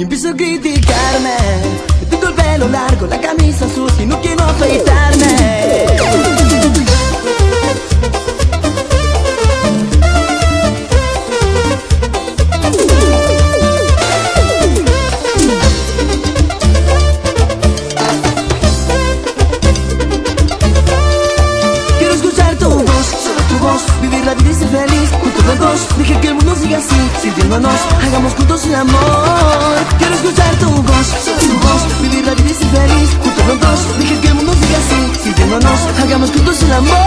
y empiezo a criticarme. Tengo el pelo largo, la camisa sucia y no quiero afeitarme. Quiero escuchar tu voz, solo tu voz, vivir la vida y ser feliz juntos los dos. Dije que el mundo siga así, sintiéndonos, hagamos juntos el amor. Quiero escuchar tu voz, solo tu voz, vivir la vida y ser feliz juntos los dos. Dije que el mundo siga así, sintiéndonos, hagamos juntos el amor.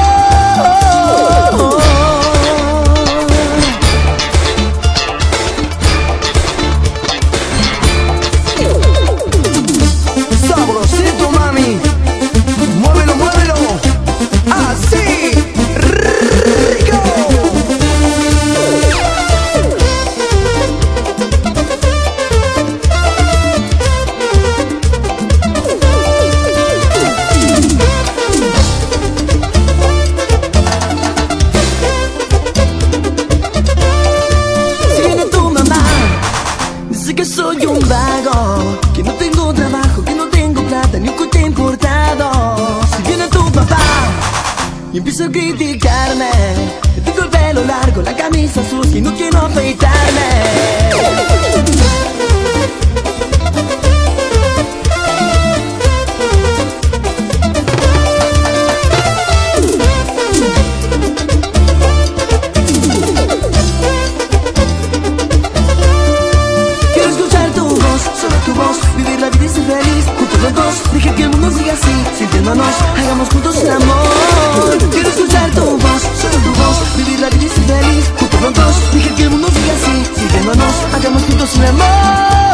Sabrosito, mami, muévelo, muévelo, así, rico. Si viene tu mamá, dice que soy un vago, que no tengo trabajo, que no tengo plata, ni un coche importado. Si viene tu papá y empiezo a criticarme, tengo el pelo largo, la camisa sucia y no quiero afeitarme. Quiero escuchar tu voz, solo tu voz, vivir la vida y ser feliz juntos los dos. Dije que el mundo siga así, sintiéndonos, hagamos juntos el amor. Quiero escuchar tu voz, solo tu voz, vivir la vida y ser feliz juntos los dos. Dije que el mundo siga así, sintiéndonos, hagamos juntos el amor.